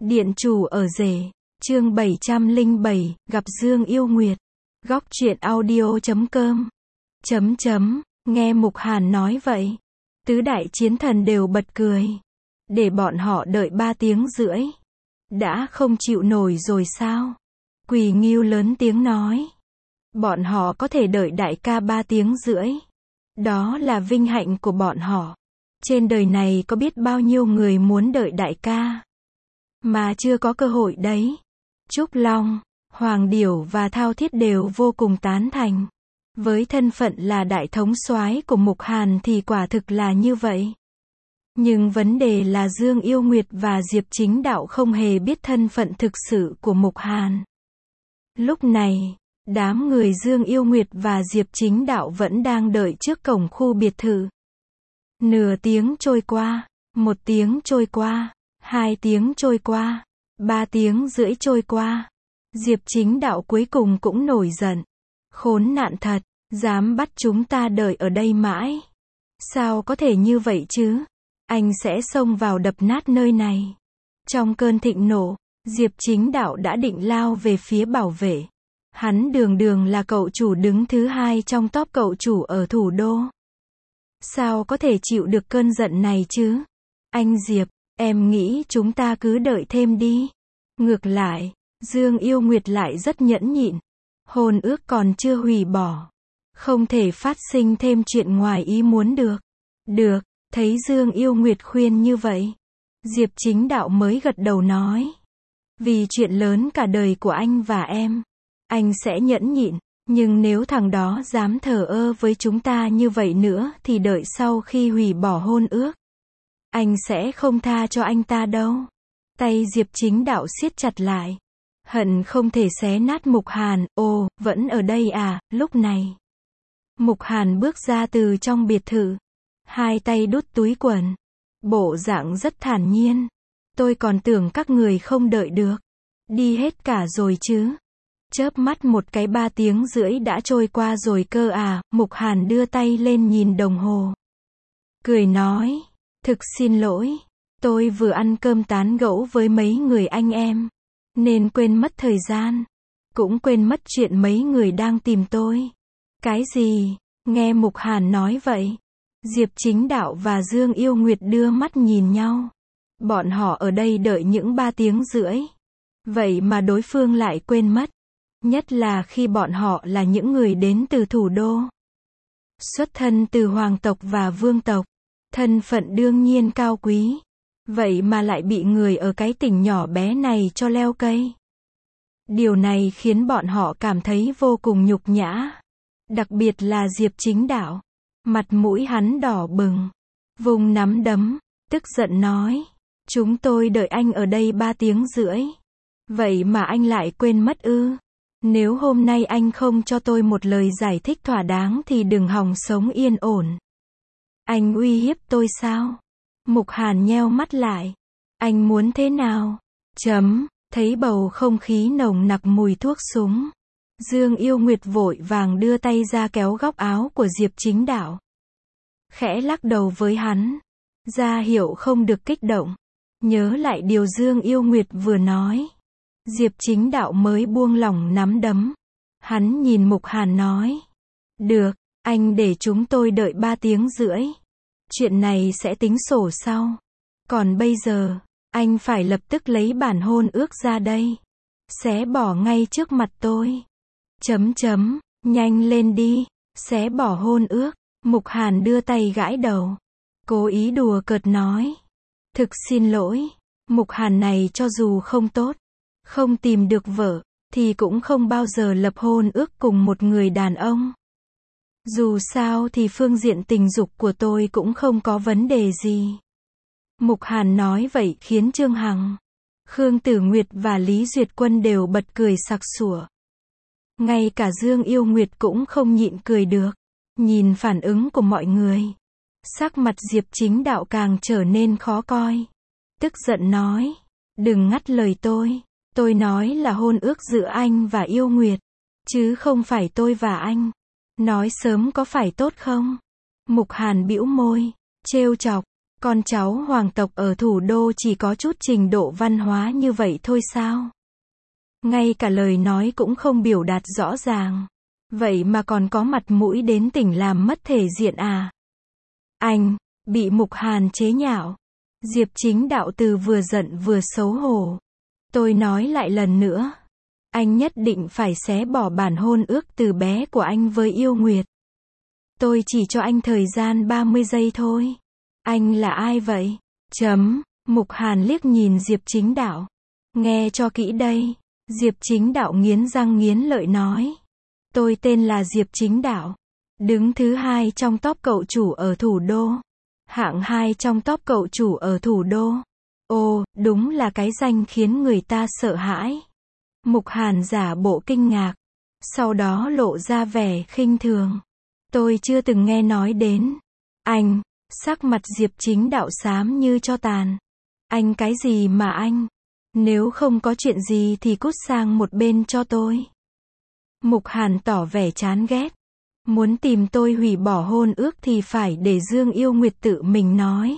Điện chủ ở rể, chương 707, gặp Dương Yêu Nguyệt. Góc truyện audio.com. Nghe Mục Hàn nói vậy, tứ đại chiến thần đều bật cười. Để bọn họ đợi 3 tiếng rưỡi. Đã không chịu nổi rồi sao? Quỳ Ngưu lớn tiếng nói. Bọn họ có thể đợi đại ca 3 tiếng rưỡi. Đó là vinh hạnh của bọn họ. Trên đời này có biết bao nhiêu người muốn đợi đại ca, mà chưa có cơ hội đấy. Trúc Long, Hoàng Điểu và Thao Thiết đều vô cùng tán thành. Với thân phận là đại thống soái của Mục Hàn thì quả thực là như vậy. Nhưng vấn đề là Dương Yêu Nguyệt và Diệp Chính Đạo không hề biết thân phận thực sự của Mục Hàn. Lúc này, đám người Dương Yêu Nguyệt và Diệp Chính Đạo vẫn đang đợi trước cổng khu biệt thự. Nửa tiếng trôi qua, 1 tiếng trôi qua, 2 tiếng trôi qua, 3 tiếng rưỡi trôi qua. Diệp Chính Đạo cuối cùng cũng nổi giận. Khốn nạn thật, dám bắt chúng ta đợi ở đây mãi. Sao có thể như vậy chứ? Anh sẽ xông vào đập nát nơi này. Trong cơn thịnh nộ, Diệp Chính Đạo đã định lao về phía bảo vệ. Hắn đường đường là cậu chủ đứng thứ 2 trong top cậu chủ ở thủ đô. Sao có thể chịu được cơn giận này chứ? Anh Diệp, em nghĩ chúng ta cứ đợi thêm đi. Ngược lại, Dương Yêu Nguyệt lại rất nhẫn nhịn. Hôn ước còn chưa hủy bỏ. Không thể phát sinh thêm chuyện ngoài ý muốn được. Được, thấy Dương Yêu Nguyệt khuyên như vậy, Diệp Chính Đạo mới gật đầu nói. Vì chuyện lớn cả đời của anh và em, anh sẽ nhẫn nhịn. Nhưng nếu thằng đó dám thờ ơ với chúng ta như vậy nữa thì đợi sau khi hủy bỏ hôn ước, anh sẽ không tha cho anh ta đâu. Tay Diệp Chính Đạo siết chặt lại. Hận không thể xé nát Mục Hàn. Ồ, vẫn ở đây à? Lúc này, Mục Hàn bước ra từ trong biệt thự. 2 tay đút túi quần. Bộ dạng rất thản nhiên. Tôi còn tưởng các người không đợi được. Đi hết cả rồi chứ? Chớp mắt một cái 3 tiếng rưỡi đã trôi qua rồi cơ à? Mục Hàn đưa tay lên nhìn đồng hồ. Cười nói. Thực xin lỗi. Tôi vừa ăn cơm tán gẫu với mấy người anh em, nên quên mất thời gian. Cũng quên mất chuyện mấy người đang tìm tôi. Cái gì? Nghe Mục Hàn nói vậy, Diệp Chính Đạo và Dương Yêu Nguyệt đưa mắt nhìn nhau. Bọn họ ở đây đợi những 3 tiếng rưỡi. Vậy mà đối phương lại quên mất. Nhất là khi bọn họ là những người đến từ thủ đô. Xuất thân từ hoàng tộc và vương tộc. Thân phận đương nhiên cao quý. Vậy mà lại bị người ở cái tỉnh nhỏ bé này cho leo cây. Điều này khiến bọn họ cảm thấy vô cùng nhục nhã. Đặc biệt là Diệp Chính Đạo. Mặt mũi hắn đỏ bừng. Vùng nắm đấm, tức giận nói. Chúng tôi đợi anh ở đây 3 tiếng rưỡi. Vậy mà anh lại quên mất ư? Nếu hôm nay anh không cho tôi một lời giải thích thỏa đáng thì đừng hòng sống yên ổn. Anh uy hiếp tôi sao? Mục Hàn nheo mắt lại. Anh muốn thế nào? Thấy bầu không khí nồng nặc mùi thuốc súng. Dương Yêu Nguyệt vội vàng đưa tay ra kéo góc áo của Diệp Chính Đạo. Khẽ lắc đầu với hắn. Ra hiệu không được kích động. Nhớ lại điều Dương Yêu Nguyệt vừa nói. Diệp Chính Đạo mới buông lỏng nắm đấm. Hắn nhìn Mục Hàn nói. Được, anh để chúng tôi đợi 3 tiếng rưỡi. Chuyện này sẽ tính sổ sau. Còn bây giờ, anh phải lập tức lấy bản hôn ước ra đây. Xé bỏ ngay trước mặt tôi. Nhanh lên đi. Xé bỏ hôn ước. Mục Hàn đưa tay gãi đầu. Cố ý đùa cợt nói. Thực xin lỗi. Mục Hàn này cho dù không tốt, không tìm được vợ, thì cũng không bao giờ lập hôn ước cùng một người đàn ông. Dù sao thì phương diện tình dục của tôi cũng không có vấn đề gì. Mục Hàn nói vậy khiến Trương Hằng, Khương Tử Nguyệt và Lý Duyệt Quân đều bật cười sặc sủa. Ngay cả Dương Yêu Nguyệt cũng không nhịn cười được. Nhìn phản ứng của mọi người, sắc mặt Diệp Chính Đạo càng trở nên khó coi. Tức giận nói. Đừng ngắt lời tôi. Tôi nói là hôn ước giữa anh và Yêu Nguyệt, chứ không phải tôi và anh. Nói sớm có phải tốt không? Mục Hàn bĩu môi, trêu chọc. Con cháu hoàng tộc ở thủ đô chỉ có chút trình độ văn hóa như vậy thôi sao? Ngay cả lời nói cũng không biểu đạt rõ ràng. Vậy mà còn có mặt mũi đến tỉnh làm mất thể diện à? Anh, bị Mục Hàn chế nhạo. Diệp Chính Đạo từ vừa giận vừa xấu hổ. Tôi nói lại lần nữa. Anh nhất định phải xé bỏ bản hôn ước từ bé của anh với Yêu Nguyệt. Tôi chỉ cho anh thời gian 30 giây thôi. Anh là ai vậy? Mục Hàn liếc nhìn Diệp Chính Đạo. Nghe cho kỹ đây. Diệp Chính Đạo nghiến răng nghiến lợi nói. Tôi tên là Diệp Chính Đạo. Đứng thứ 2 trong top cậu chủ ở thủ đô. Hạng 2 trong top cậu chủ ở thủ đô. Ồ, đúng là cái danh khiến người ta sợ hãi. Mục Hàn giả bộ kinh ngạc. Sau đó lộ ra vẻ khinh thường. Tôi chưa từng nghe nói đến. Anh, sắc mặt Diệp Chính Đạo xám như tro tàn. Anh cái gì mà anh? Nếu không có chuyện gì thì cút sang một bên cho tôi. Mục Hàn tỏ vẻ chán ghét. Muốn tìm tôi hủy bỏ hôn ước thì phải để Dương Yêu Nguyệt tự mình nói.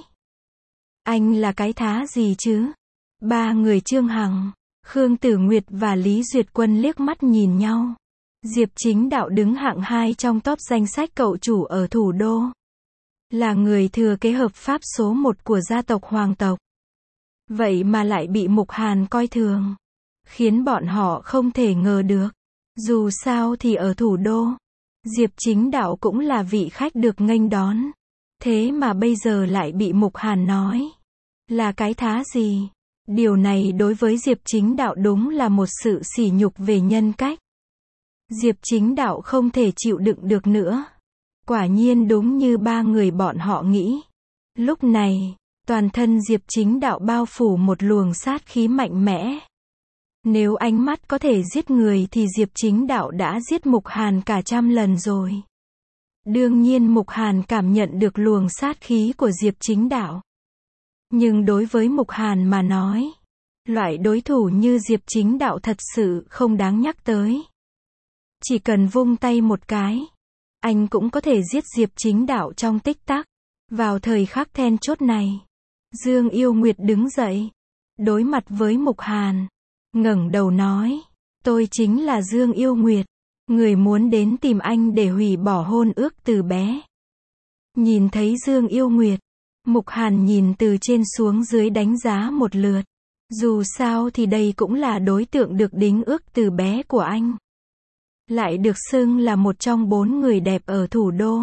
Anh là cái thá gì chứ? Ba người Trương Hằng, Khương Tử Nguyệt và Lý Duyệt Quân liếc mắt nhìn nhau. Diệp Chính Đạo đứng hạng 2 trong top danh sách cậu chủ ở thủ đô. Là người thừa kế hợp pháp số 1 của gia tộc hoàng tộc. Vậy mà lại bị Mục Hàn coi thường. Khiến bọn họ không thể ngờ được. Dù sao thì ở thủ đô, Diệp Chính Đạo cũng là vị khách được nghênh đón. Thế mà bây giờ lại bị Mục Hàn nói. Là cái thá gì? Điều này đối với Diệp Chính Đạo đúng là một sự sỉ nhục về nhân cách. Diệp Chính Đạo không thể chịu đựng được nữa. Quả nhiên đúng như ba người bọn họ nghĩ. Lúc này, toàn thân Diệp Chính Đạo bao phủ một luồng sát khí mạnh mẽ. Nếu ánh mắt có thể giết người thì Diệp Chính Đạo đã giết Mục Hàn cả 100 lần rồi. Đương nhiên Mục Hàn cảm nhận được luồng sát khí của Diệp Chính Đạo. Nhưng đối với Mục Hàn mà nói, loại đối thủ như Diệp Chính Đạo thật sự không đáng nhắc tới. Chỉ cần vung tay một cái, anh cũng có thể giết Diệp Chính Đạo trong tích tắc. Vào thời khắc then chốt này, Dương Yêu Nguyệt đứng dậy, đối mặt với Mục Hàn, ngẩng đầu nói, tôi chính là Dương Yêu Nguyệt, người muốn đến tìm anh để hủy bỏ hôn ước từ bé. Nhìn thấy Dương Yêu Nguyệt, Mục Hàn nhìn từ trên xuống dưới đánh giá một lượt. Dù sao thì đây cũng là đối tượng được đính ước từ bé của anh. Lại được xưng là một trong 4 người đẹp ở thủ đô.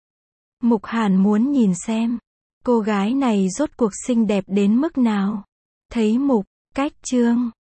Mục Hàn muốn nhìn xem, cô gái này rốt cuộc xinh đẹp đến mức nào. Thấy Mục, Cách Trương